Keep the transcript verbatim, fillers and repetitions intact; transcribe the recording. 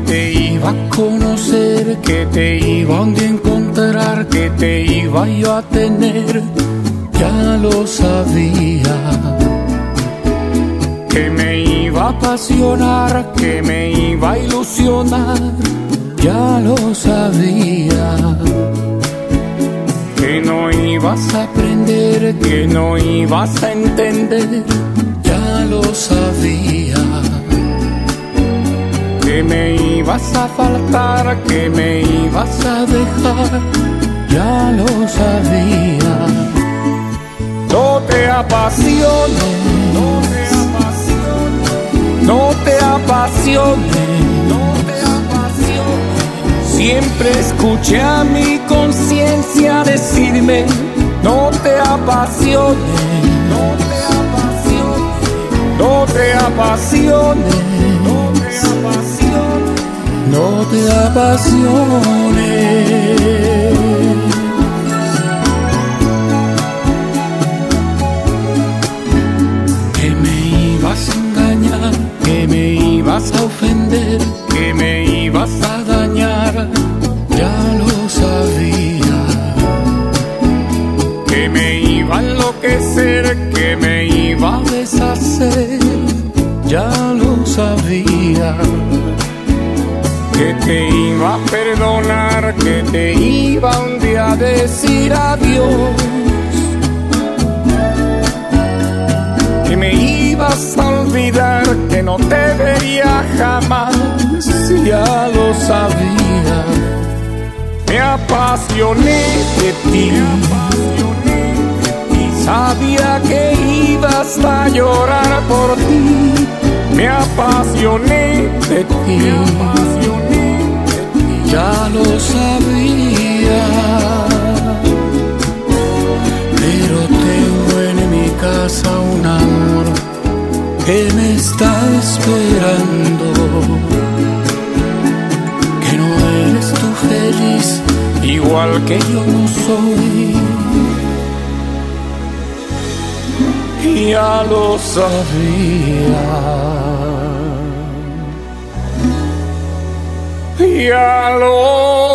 te iba a conocer, que te iba un día a encontrar, que te iba yo a tener, ya lo sabía. Que me iba a apasionar, que me iba a ilusionar, ya lo sabía. Que no ibas a aprender, que no ibas a entender, ya lo sabía. Que me ibas a faltar, que me ibas a dejar, ya lo sabía. No te apasiones, no te apasiones, no te apasiones, no te apasiones. Siempre escuché a mi conciencia decirme, no te apasiones, no te apasiones, no te apasiones, no te apasiones, no te apasiones. Que me ibas a engañar, que me ibas a ofender, que me ibas a dañar, ya lo sabía. Que me iba a enloquecer, que me iba a deshacer, ya lo sabía. Que te iba a perdonar, que te iba un día a decir adiós. Que me ibas a olvidar, que no te vería jamás, ya lo sabía. Me apasioné de ti, sabía que ibas a llorar por ti. Me apasioné de ti, ya lo sabía. Pero tengo en mi casa un amor que me está esperando. Que no eres tú feliz, igual que yo no soy. Ya lo sabía, ya lo